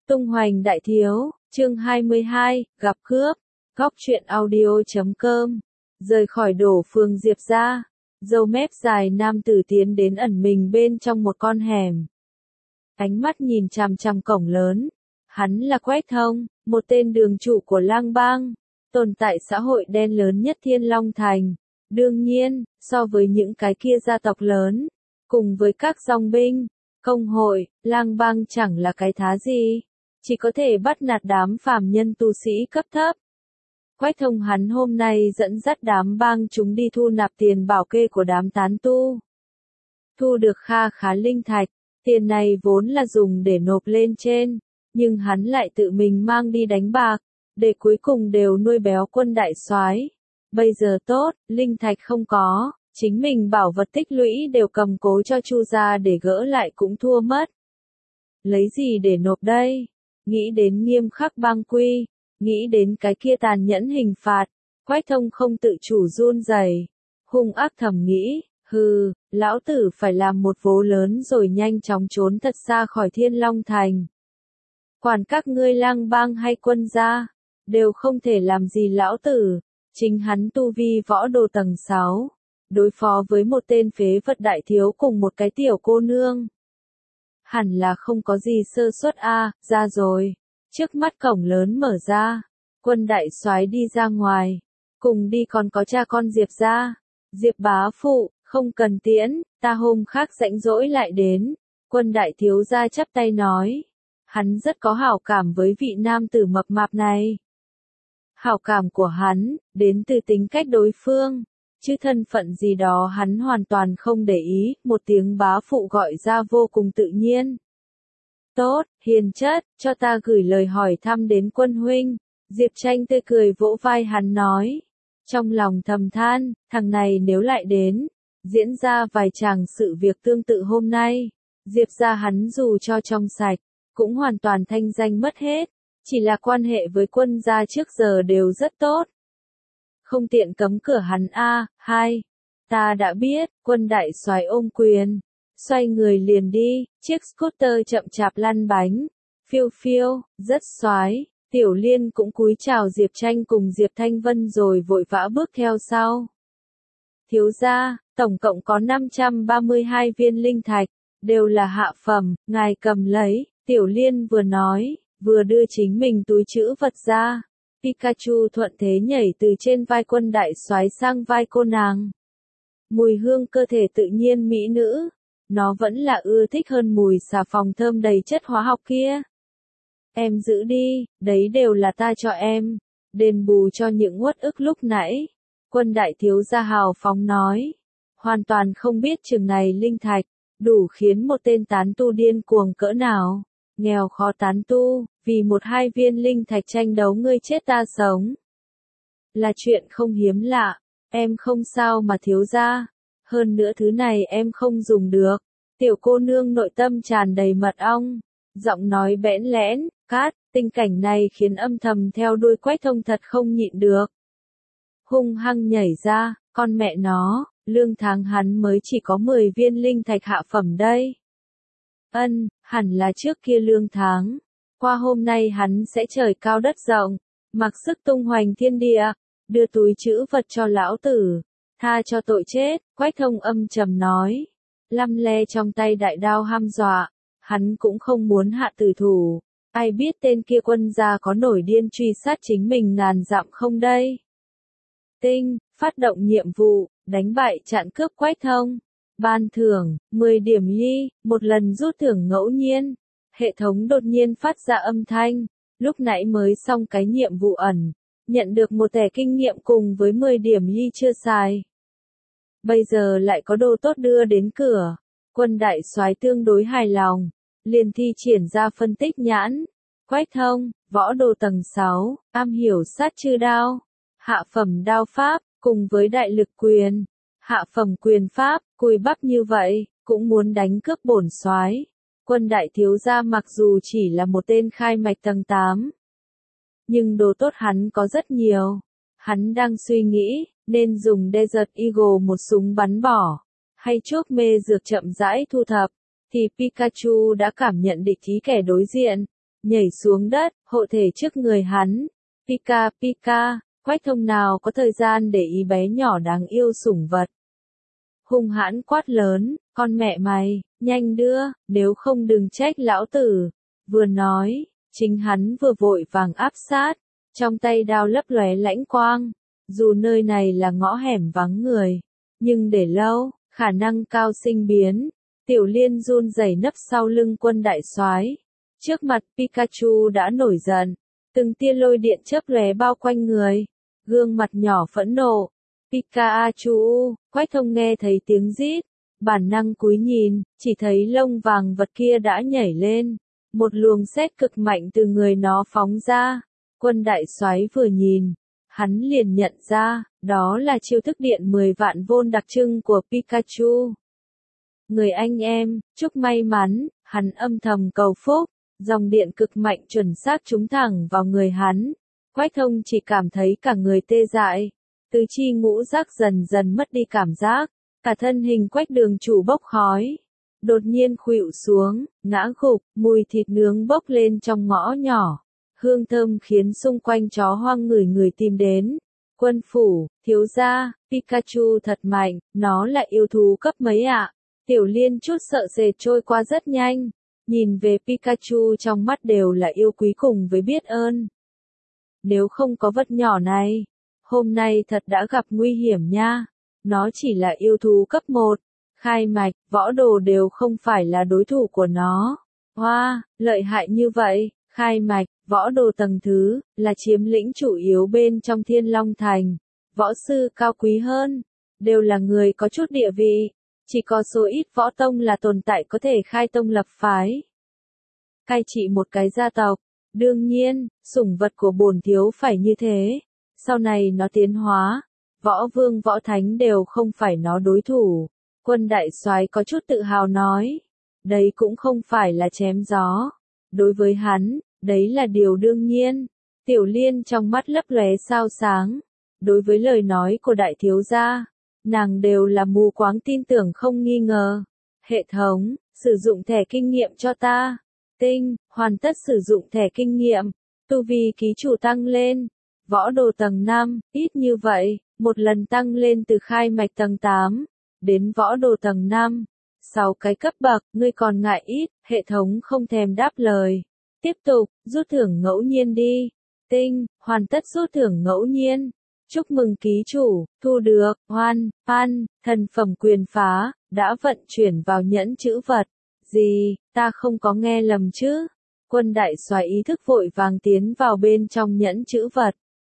Tung hoành đại thiếu, chương 22, gặp cướp, góc truyện audio.com. Rời khỏi đổ phường Diệp ra, râu mép dài nam tử tiến đến ẩn mình bên trong một con hẻm. Ánh mắt nhìn chằm chằm cổng lớn. Hắn là Quách Thông, một tên đường chủ của Lang Bang, tồn tại xã hội đen lớn nhất Thiên Long Thành. Đương nhiên, so với những cái kia gia tộc lớn, cùng với các dòng binh, công hội, Lang Bang chẳng là cái thá gì, chỉ có thể bắt nạt đám phàm nhân tu sĩ cấp thấp. Quách Thông hắn hôm nay dẫn dắt đám bang chúng đi thu nạp tiền bảo kê của đám tán tu. Thu được kha khá linh thạch, tiền này vốn là dùng để nộp lên trên, nhưng hắn lại tự mình mang đi đánh bạc, để cuối cùng đều nuôi béo quân đại soái. Bây giờ tốt, linh thạch không có, chính mình bảo vật tích lũy đều cầm cố cho Chu gia để gỡ lại cũng thua mất. Lấy gì để nộp đây? Nghĩ đến nghiêm khắc bang quy, nghĩ đến cái kia tàn nhẫn hình phạt, Quách Thông không tự chủ run rẩy, hung ác thầm nghĩ, hừ, lão tử phải làm một vố lớn rồi nhanh chóng trốn thật xa khỏi Thiên Long Thành. Quản các ngươi Lang Bang hay quân gia, đều không thể làm gì lão tử, chính hắn tu vi võ đồ tầng 6, đối phó với một tên phế vật đại thiếu cùng một cái tiểu cô nương. Hẳn là không có gì sơ suất a, ra rồi. Trước mắt cổng lớn mở ra, quân đại soái đi ra ngoài, cùng đi còn có cha con Diệp gia. Diệp bá phụ, không cần tiễn, ta hôm khác rảnh rỗi lại đến. Quân đại thiếu gia chắp tay nói, hắn rất có hảo cảm với vị nam tử mập mạp này. Hảo cảm của hắn, đến từ tính cách đối phương, chứ thân phận gì đó hắn hoàn toàn không để ý, một tiếng bá phụ gọi ra vô cùng tự nhiên. Tốt, hiền chất, cho ta gửi lời hỏi thăm đến quân huynh. Diệp Tranh tươi cười vỗ vai hắn nói. Trong lòng thầm than, thằng này nếu lại đến, diễn ra vài chàng sự việc tương tự hôm nay, Diệp gia hắn dù cho trong sạch, cũng hoàn toàn thanh danh mất hết, chỉ là quan hệ với quân gia trước giờ đều rất tốt. Không tiện cấm cửa hắn a, hai. Ta đã biết, quân đại soái ôm quyền. Xoay người liền đi, chiếc scooter chậm chạp lăn bánh. Phiêu phiêu, rất soái. Tiểu Liên cũng cúi chào Diệp Tranh cùng Diệp Thanh Vân rồi vội vã bước theo sau. Thiếu gia, tổng cộng có 532 viên linh thạch, đều là hạ phẩm, ngài cầm lấy. Tiểu Liên vừa nói, vừa đưa chính mình túi trữ vật ra. Pikachu thuận thế nhảy từ trên vai quân đại soái sang vai cô nàng. Mùi hương cơ thể tự nhiên mỹ nữ. Nó vẫn là ưa thích hơn mùi xà phòng thơm đầy chất hóa học kia. Em giữ đi, đấy đều là ta cho em. Đền bù cho những uất ức lúc nãy. Quân đại thiếu gia hào phóng nói. Hoàn toàn không biết chừng này linh thạch, đủ khiến một tên tán tu điên cuồng cỡ nào. Nghèo khó tán tu, vì một hai viên linh thạch tranh đấu ngươi chết ta sống. Là chuyện không hiếm lạ, em không sao mà thiếu gia. Hơn nữa thứ này em không dùng được. Tiểu cô nương nội tâm tràn đầy mật ong, giọng nói bẽn lẽn, cát, tình cảnh này khiến âm thầm theo đuôi Quách Thông thật không nhịn được. Hung hăng nhảy ra, con mẹ nó, lương tháng hắn mới chỉ có 10 viên linh thạch hạ phẩm đây. Hẳn là trước kia lương tháng. Qua hôm nay hắn sẽ trời cao đất rộng, mặc sức tung hoành thiên địa, đưa túi trữ vật cho lão tử, tha cho tội chết. Quách Thông âm trầm nói, lăm le trong tay đại đao hăm dọa, hắn cũng không muốn hạ tử thủ, ai biết tên kia quân gia có nổi điên truy sát chính mình ngàn dặm không đây. Tinh, phát động nhiệm vụ, đánh bại chặn cướp Quách Thông. Ban thưởng, 10 điểm ly, một lần rút thưởng ngẫu nhiên. Hệ thống đột nhiên phát ra âm thanh, lúc nãy mới xong cái nhiệm vụ ẩn, nhận được một thẻ kinh nghiệm cùng với 10 điểm ly chưa xài. Bây giờ lại có đồ tốt đưa đến cửa, quân đại soái tương đối hài lòng, liền thi triển ra phân tích nhãn. Quách Thông, võ đồ tầng 6, am hiểu sát chư đao, hạ phẩm đao pháp, cùng với đại lực quyền, hạ phẩm quyền pháp, cùi bắp như vậy, cũng muốn đánh cướp bổn soái. Quân đại thiếu gia mặc dù chỉ là một tên khai mạch tầng 8, nhưng đồ tốt hắn có rất nhiều. Hắn đang suy nghĩ, nên dùng Desert Eagle một súng bắn bỏ, hay chuốc mê dược chậm rãi thu thập, thì Pikachu đã cảm nhận địch ý kẻ đối diện. nhảy xuống đất, hộ thể trước người hắn. Pika Pika, Quách Thông nào có thời gian để ý bé nhỏ đáng yêu sủng vật. Hung hãn quát lớn, con mẹ mày, nhanh đưa, nếu không đừng trách lão tử. Vừa nói, chính hắn vừa vội vàng áp sát, trong tay đao lấp lóe lãnh quang. Dù nơi này là ngõ hẻm vắng người, nhưng để lâu, khả năng cao sinh biến. Tiểu Liên run rẩy nấp sau lưng Quân đại soái. Trước mặt Pikachu đã nổi giận, từng tia lôi điện chớp lóe bao quanh người, gương mặt nhỏ phẫn nộ. Pikachu, Quách Thông nghe thấy tiếng rít, bản năng cúi nhìn, chỉ thấy lông vàng vật kia đã nhảy lên, một luồng sét cực mạnh từ người nó phóng ra. Quân đại soái vừa nhìn, hắn liền nhận ra, đó là chiêu thức điện 10 vạn vôn đặc trưng của Pikachu. Người anh em, chúc may mắn, hắn âm thầm cầu phúc, dòng điện cực mạnh chuẩn xác trúng thẳng vào người hắn. Quách Thông chỉ cảm thấy cả người tê dại, tứ chi ngũ giác dần dần mất đi cảm giác, cả thân hình Quách Đường Chủ bốc khói. Đột nhiên khuỵu xuống, ngã gục, mùi thịt nướng bốc lên trong ngõ nhỏ. Hương thơm khiến xung quanh chó hoang người tìm đến. Quân phủ, thiếu gia, Pikachu thật mạnh, nó là yêu thú cấp mấy ạ? Tiểu Liên chút sợ sệt trôi qua rất nhanh, nhìn về Pikachu trong mắt đều là yêu quý cùng với biết ơn. Nếu không có vật nhỏ này, hôm nay thật đã gặp nguy hiểm nha. Nó chỉ là yêu thú cấp 1, khai mạch, võ đồ đều không phải là đối thủ của nó. Hoa, lợi hại như vậy, khai mạch, võ đồ tầng thứ, là chiếm lĩnh chủ yếu bên trong Thiên Long Thành. Võ sư cao quý hơn, đều là người có chút địa vị. Chỉ có số ít võ tông là tồn tại có thể khai tông lập phái. Cai trị một cái gia tộc, đương nhiên, sủng vật của bổn thiếu phải như thế. Sau này nó tiến hóa, võ vương võ thánh đều không phải nó đối thủ. Quân đại soái có chút tự hào nói. Đấy cũng không phải là chém gió. Đối với hắn, đấy là điều đương nhiên. Tiểu Liên trong mắt lấp lóe sao sáng. Đối với lời nói của đại thiếu gia, nàng đều là mù quáng tin tưởng không nghi ngờ. Hệ thống, sử dụng thẻ kinh nghiệm cho ta. Tinh, hoàn tất sử dụng thẻ kinh nghiệm. Tu vi ký chủ tăng lên. Võ đồ tầng 5, ít như vậy, một lần tăng lên từ khai mạch tầng 8, đến võ đồ tầng 5. 6 cái cấp bậc, ngươi còn ngại ít, hệ thống không thèm đáp lời. Tiếp tục, rút thưởng ngẫu nhiên đi. Tinh, hoàn tất rút thưởng ngẫu nhiên. Chúc mừng ký chủ, thu được, hoan, pan, thần phẩm quyền phá, đã vận chuyển vào nhẫn chữ vật. Gì, ta không có nghe lầm chứ? Quân đại soái ý thức vội vàng tiến vào bên trong nhẫn chữ vật.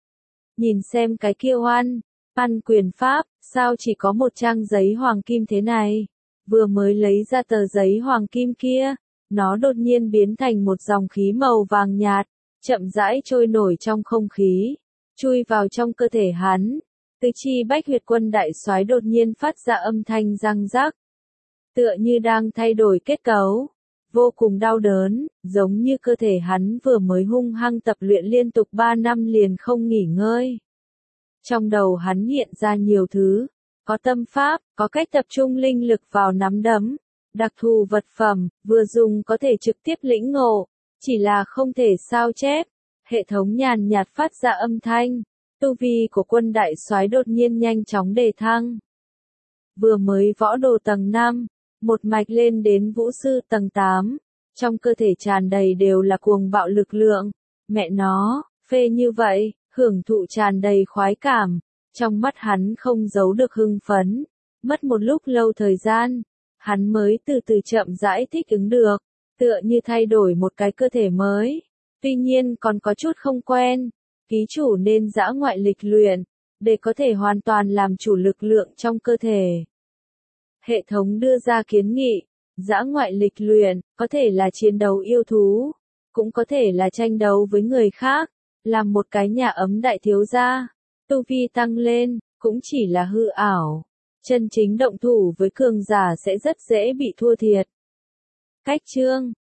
Nhìn xem cái kia hoan, pan quyền pháp, sao chỉ có một trang giấy hoàng kim thế này? Vừa mới lấy ra tờ giấy hoàng kim kia, nó đột nhiên biến thành một dòng khí màu vàng nhạt, chậm rãi trôi nổi trong không khí, chui vào trong cơ thể hắn. Tứ chi bách huyệt quân đại soái đột nhiên phát ra âm thanh răng rắc, tựa như đang thay đổi kết cấu, vô cùng đau đớn, giống như cơ thể hắn vừa mới hung hăng tập luyện liên tục 3 năm liền không nghỉ ngơi. Trong đầu hắn hiện ra nhiều thứ, có tâm pháp, có cách tập trung linh lực vào nắm đấm, đặc thù vật phẩm, vừa dùng có thể trực tiếp lĩnh ngộ, chỉ là không thể sao chép. Hệ thống nhàn nhạt phát ra âm thanh, tu vi của quân đại soái đột nhiên nhanh chóng đề thăng. Vừa mới võ đồ tầng 5, một mạch lên đến vũ sư tầng 8, trong cơ thể tràn đầy đều là cuồng bạo lực lượng. Mẹ nó, phê như vậy, hưởng thụ tràn đầy khoái cảm, trong mắt hắn không giấu được hưng phấn. Mất một lúc lâu thời gian, hắn mới từ từ chậm rãi thích ứng được, tựa như thay đổi một cái cơ thể mới. Tuy nhiên còn có chút không quen, ký chủ nên dã ngoại lịch luyện, để có thể hoàn toàn làm chủ lực lượng trong cơ thể. Hệ thống đưa ra kiến nghị, dã ngoại lịch luyện, có thể là chiến đấu yêu thú, cũng có thể là tranh đấu với người khác, làm một cái nhà ấm đại thiếu gia. Tu vi tăng lên, cũng chỉ là hư ảo. Chân chính động thủ với cường giả sẽ rất dễ bị thua thiệt. Cách chương